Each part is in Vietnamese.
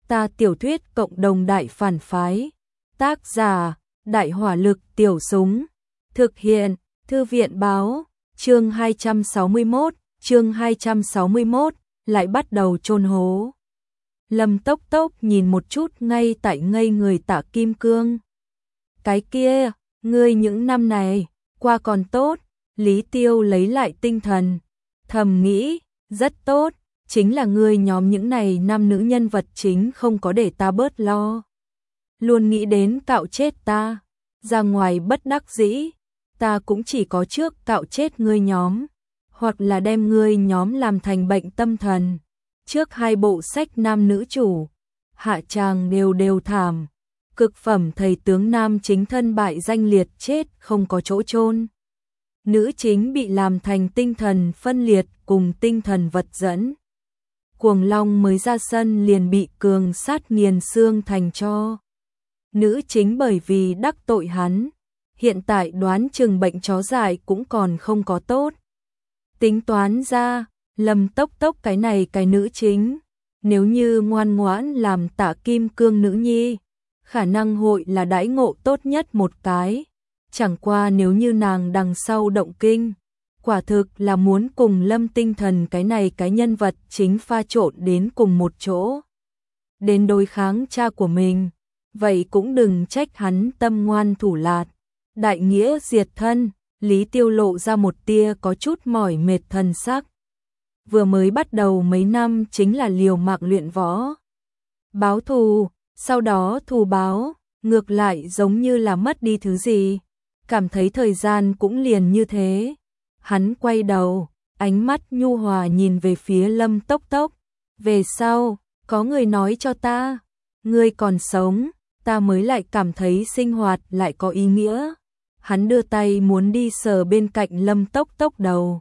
Ta tiểu thuyết cộng đồng đại phản phái. Tác giả, Đại hỏa lực tiểu súng. Thực hiện, Thư viện báo. Chương 261, lại bắt đầu chôn hố. Lâm Tốc Tốc nhìn một chút ngay tại ngây người Tạ Kim Cương. Cái kia, ngươi những năm này, qua còn tốt. Lý Tiêu lấy lại tinh thần, thầm nghĩ, rất tốt, chính là ngươi nhóm những này nam nữ nhân vật chính không có để ta bớt lo. Luôn nghĩ đến cạo chết ta, ra ngoài bất đắc dĩ, ta cũng chỉ có trước cạo chết ngươi nhóm, hoặc là đem ngươi nhóm làm thành bệnh tâm thần. Trước 2 bộ sách nam nữ chủ, hạ tràng đều thảm, cực phẩm thầy tướng nam chính thân bại danh liệt chết không có chỗ chôn. Nữ chính bị làm thành tinh thần phân liệt cùng tinh thần vật dẫn. Cuồng Long mới ra sân liền bị cường sát nghiền xương thành tro. Nữ chính bởi vì đắc tội hắn, hiện tại đoán chừng bệnh chó dại cũng còn không có tốt. Tính toán ra, Lâm Tốc Tốc cái này cái nữ chính, nếu như ngoan ngoãn làm Tạ Kim Cương nữ nhi, khả năng hội là đãi ngộ tốt nhất một cái. Chẳng qua nếu như nàng đằng sau động kinh, quả thực là muốn cùng Lâm Tinh Thần cái này cái nhân vật chính pha trộn đến cùng một chỗ. Đến đối kháng cha của mình, vậy cũng đừng trách hắn tâm ngoan thủ lạt. Đại nghĩa diệt thân, Lý Tiêu lộ ra một tia có chút mỏi mệt thần sắc. Vừa mới bắt đầu mấy năm chính là liều mạng luyện võ. Báo thù, sau đó thù báo, ngược lại giống như là mất đi thứ gì. Cảm thấy thời gian cũng liền như thế. Hắn quay đầu, ánh mắt nhu hòa nhìn về phía Lâm Tốc Tốc. Về sau, có người nói cho ta, ngươi còn sống, ta mới lại cảm thấy sinh hoạt lại có ý nghĩa. Hắn đưa tay muốn đi sờ bên cạnh Lâm Tốc Tốc đầu.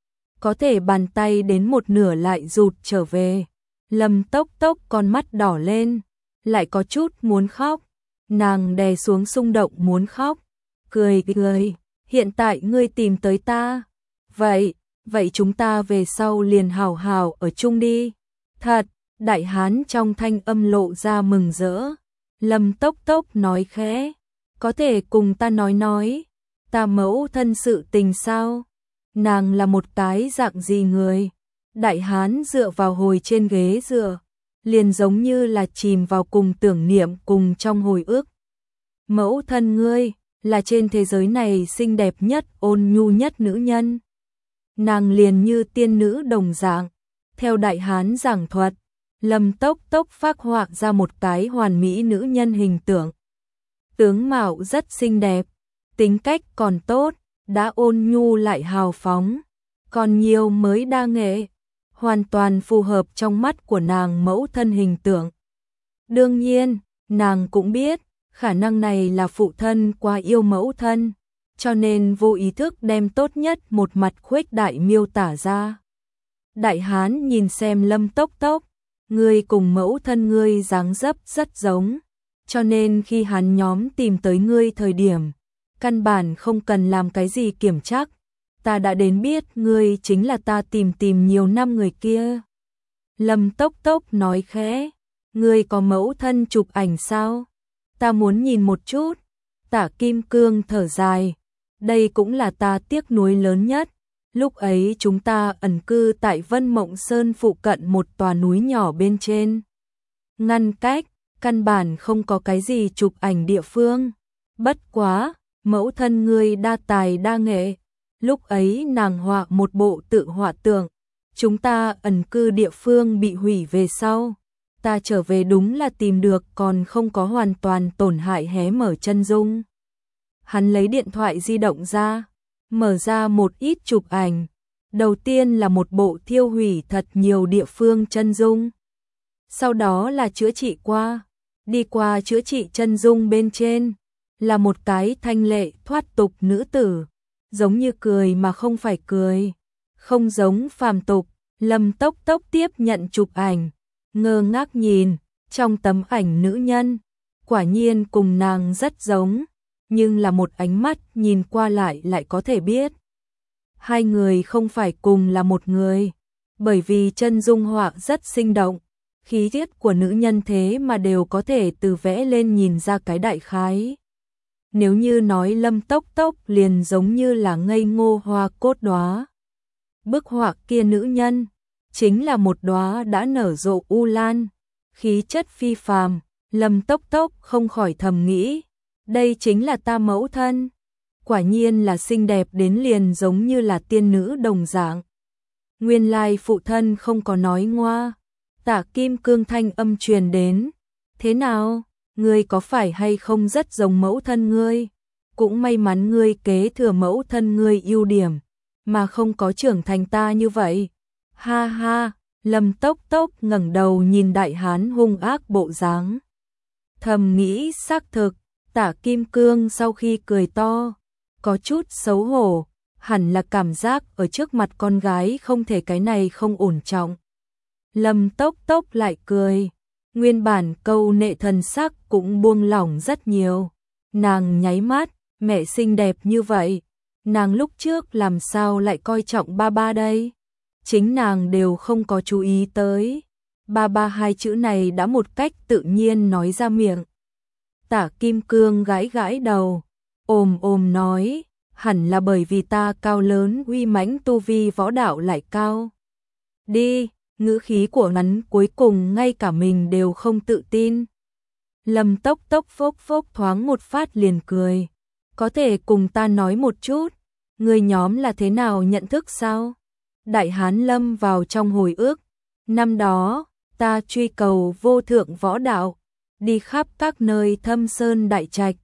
Có thể bàn tay đến một nửa lại rụt trở về. Lâm Tốc Tốc con mắt đỏ lên, lại có chút muốn khóc. Nàng đè xuống xung động muốn khóc. Cười, hiện tại ngươi tìm tới ta. Vậy chúng ta về sau liền hào hào ở chung đi. Thật, đại hán trong thanh âm lộ ra mừng rỡ. Lâm Tốc Tốc nói khẽ, có thể cùng ta nói, ta mẫu thân sự tình sao? Nàng là một cái dạng gì người? Đại hán dựa vào hồi trên ghế dựa, liền giống như là chìm vào cùng tưởng niệm cùng trong hồi ức. Mẫu thân ngươi là trên thế giới này xinh đẹp nhất, ôn nhu nhất nữ nhân. Nàng liền như tiên nữ đồng dạng. Theo đại hán giảng thuật, Lâm Tốc Tốc phác họa ra một cái hoàn mỹ nữ nhân hình tượng. Tướng mạo rất xinh đẹp, tính cách còn tốt, đã ôn nhu lại hào phóng, còn nhiều mới đa nghệ, hoàn toàn phù hợp trong mắt của nàng mẫu thân hình tượng. Đương nhiên, nàng cũng biết, khả năng này là phụ thân quá yêu mẫu thân, cho nên vô ý thức đem tốt nhất một mặt khuếch đại miêu tả ra. Đại hán nhìn xem Lâm Tốc Tốc, ngươi cùng mẫu thân ngươi dáng dấp rất giống, cho nên khi hắn nhóm tìm tới ngươi thời điểm, căn bản không cần làm cái gì kiểm tra, ta đã đến biết ngươi chính là ta tìm nhiều năm người kia. Lâm Tốc Tốc nói khẽ, ngươi có mẫu thân chụp ảnh sao? Ta muốn nhìn một chút. Tạ Kim Cương thở dài, đây cũng là ta tiếc nuối lớn nhất. Lúc ấy chúng ta ẩn cư tại Vân Mộng Sơn phụ cận một tòa núi nhỏ bên trên. Ngăn cách, căn bản không có cái gì chụp ảnh địa phương. Bất quá, mẫu thân ngươi đa tài đa nghệ. Lúc ấy nàng họa một bộ tự họa tượng. Chúng ta ẩn cư địa phương bị hủy về sau. Ta trở về đúng là tìm được còn không có hoàn toàn tổn hại hé mở chân dung. Hắn lấy điện thoại di động ra, mở ra một ít chụp ảnh. Đầu tiên là một bộ thiêu hủy thật nhiều địa phương chân dung. Sau đó là chữa trị qua. Đi qua chữa trị chân dung bên trên, là một cái thanh lệ thoát tục nữ tử. Giống như cười mà không phải cười. Không giống phàm tục. Lâm Tốc Tốc tiếp nhận chụp ảnh. Ngơ ngác nhìn, trong tấm ảnh nữ nhân, quả nhiên cùng nàng rất giống, nhưng là một ánh mắt nhìn qua lại có thể biết. Hai người không phải cùng là một người, bởi vì chân dung họa rất sinh động, khí tiết của nữ nhân thế mà đều có thể từ vẽ lên nhìn ra cái đại khái. Nếu như nói Lâm Tốc Tốc liền giống như là ngây ngô hoa cốt đóa. Bức họa kia nữ nhân chính là một đóa đã nở rộ u lan, khí chất phi phàm. Lâm Tốc Tốc không khỏi thầm nghĩ, đây chính là ta mẫu thân, quả nhiên là xinh đẹp đến liền giống như là tiên nữ đồng dạng. Nguyên lai phụ thân không có nói ngoa. Tạ Kim Cương thanh âm truyền đến, thế nào, ngươi có phải hay không rất giống mẫu thân ngươi? Cũng may mắn ngươi kế thừa mẫu thân ngươi ưu điểm, mà không có trưởng thành ta như vậy. Ha ha, Lâm Tốc Tốc ngẩng đầu nhìn đại hán hung ác bộ dáng. Thầm nghĩ xác thực, Tạ Kim Cương sau khi cười to, có chút xấu hổ, hẳn là cảm giác ở trước mặt con gái không thể cái này không ổn trọng. Lâm Tốc Tốc lại cười, nguyên bản câu nệ thần sắc cũng buông lỏng rất nhiều. Nàng nháy mắt, mẹ xinh đẹp như vậy, nàng lúc trước làm sao lại coi trọng ba ba đây? Chính nàng đều không có chú ý tới. Ba ba hai chữ này đã một cách tự nhiên nói ra miệng. Tạ Kim Cương gãi gãi đầu, ồm nói, hẳn là bởi vì ta cao lớn uy mãnh tu vi võ đạo lại cao. Đi, ngữ khí của hắn cuối cùng ngay cả mình đều không tự tin. Lâm Tốc Tốc phốc phốc thoáng một phát liền cười. Có thể cùng ta nói một chút, người nhóm là thế nào nhận thức sao? Đại hán lâm vào trong hồi ức. Năm đó, ta truy cầu vô thượng võ đạo, đi khắp các nơi thâm sơn đại trạch,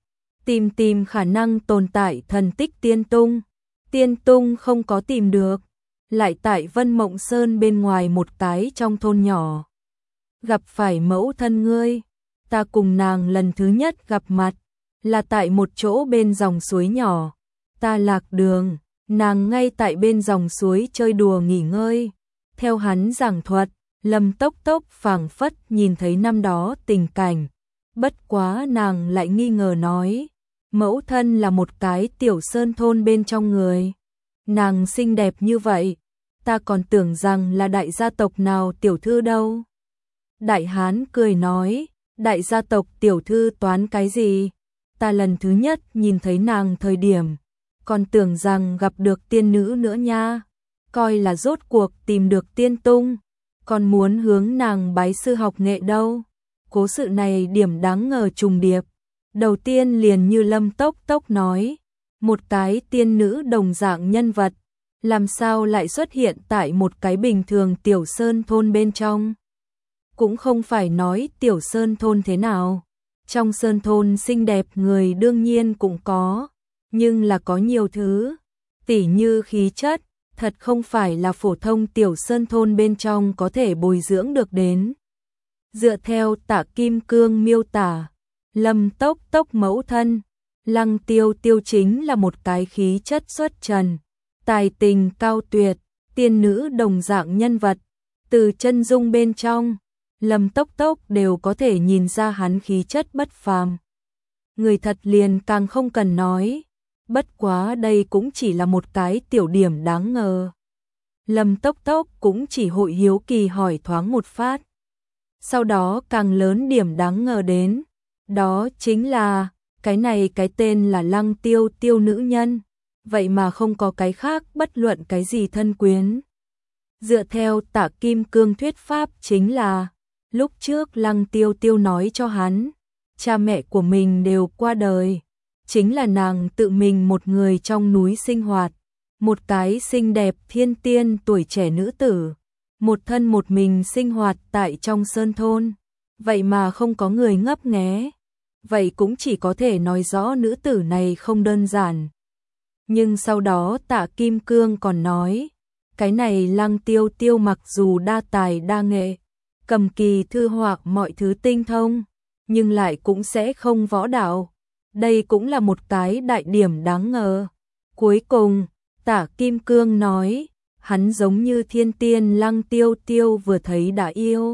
tìm khả năng tồn tại thần tích tiên tung. Tiên tung không có tìm được, lại tại Vân Mộng Sơn bên ngoài một cái trong thôn nhỏ. Gặp phải mẫu thân ngươi, ta cùng nàng lần thứ nhất gặp mặt, là tại một chỗ bên dòng suối nhỏ. Ta lạc đường, nàng ngay tại bên dòng suối chơi đùa nghỉ ngơi. Theo hắn giảng thuật, Lâm Tốc Tốc phảng phất nhìn thấy năm đó tình cảnh. Bất quá nàng lại nghi ngờ nói, mẫu thân là một cái tiểu sơn thôn bên trong người. Nàng xinh đẹp như vậy, ta còn tưởng rằng là đại gia tộc nào tiểu thư đâu. Đại hán cười nói, đại gia tộc tiểu thư toán cái gì? Ta lần thứ nhất nhìn thấy nàng thời điểm, còn tưởng rằng gặp được tiên nữ nữa nha. Coi là rốt cuộc tìm được tiên tung, còn muốn hướng nàng bái sư học nghệ đâu. Cố sự này điểm đáng ngờ trùng điệp. Đầu tiên liền như Lâm Tốc Tốc nói, một cái tiên nữ đồng dạng nhân vật, làm sao lại xuất hiện tại một cái bình thường tiểu sơn thôn bên trong. Cũng không phải nói tiểu sơn thôn thế nào. Trong sơn thôn xinh đẹp người đương nhiên cũng có, nhưng là có nhiều thứ, tỉ như khí chất, thật không phải là phổ thông tiểu sơn thôn bên trong có thể bồi dưỡng được đến. Dựa theo Tạ Kim Cương miêu tả, Lâm Tốc Tốc mẫu thân, Lăng Tiêu Tiêu chính là một cái khí chất xuất trần, tài tình cao tuyệt, tiên nữ đồng dạng nhân vật, từ chân dung bên trong, Lâm Tốc Tốc đều có thể nhìn ra hắn khí chất bất phàm. Người thật liền càng không cần nói, bất quá đây cũng chỉ là một cái tiểu điểm đáng ngờ. Lâm Tốc Tốc cũng chỉ hội hiếu kỳ hỏi thoáng một phát. Sau đó càng lớn điểm đáng ngờ đến, đó chính là, cái này cái tên là Lăng Tiêu Tiêu nữ nhân, vậy mà không có cái khác bất luận cái gì thân quyến. Dựa theo Tạ Kim Cương thuyết pháp chính là, lúc trước Lăng Tiêu Tiêu nói cho hắn, cha mẹ của mình đều qua đời, chính là nàng tự mình một người trong núi sinh hoạt, một cái xinh đẹp thiên tiên tuổi trẻ nữ tử, một thân một mình sinh hoạt tại trong sơn thôn, vậy mà không có người ngấp nghé, vậy cũng chỉ có thể nói rõ nữ tử này không đơn giản. Nhưng sau đó Tạ Kim Cương còn nói, cái này Lăng Tiêu Tiêu mặc dù đa tài đa nghệ, cầm kỳ thư họa mọi thứ tinh thông, nhưng lại cũng sẽ không võ đạo. Đây cũng là một cái đại điểm đáng ngờ. Cuối cùng, Tạ Kim Cương nói, hắn giống như thiên tiên Lăng Tiêu Tiêu vừa thấy đã yêu.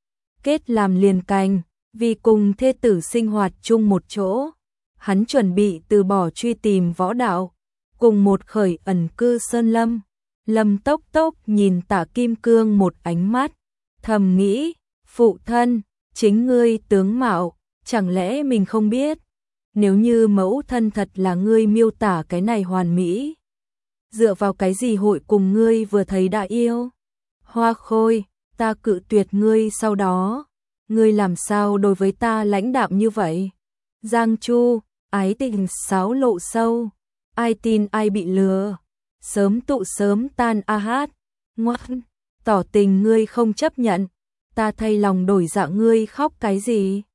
Kết làm liền cành, vì cùng thê tử sinh hoạt chung một chỗ, hắn chuẩn bị từ bỏ truy tìm võ đạo, cùng một khởi ẩn cư sơn lâm. Lâm Tốc Tốc nhìn Tạ Kim Cương một ánh mắt, thầm nghĩ, Phụ thân, chính ngươi tướng mạo, chẳng lẽ mình không biết? Nếu như mẫu thân thật là ngươi miêu tả cái này hoàn mỹ, dựa vào cái gì hội cùng ngươi vừa thấy đã yêu? Hoa Khôi, ta cự tuyệt ngươi sau đó, ngươi làm sao đối với ta lãnh đạm như vậy? Giang Chu, ái tình xáo lộ sâu, ai tin ai bị lừa, sớm tụ sớm tan a hát, ngoan, tỏ tình ngươi không chấp nhận, ta thay lòng đổi dạ ngươi khóc cái gì?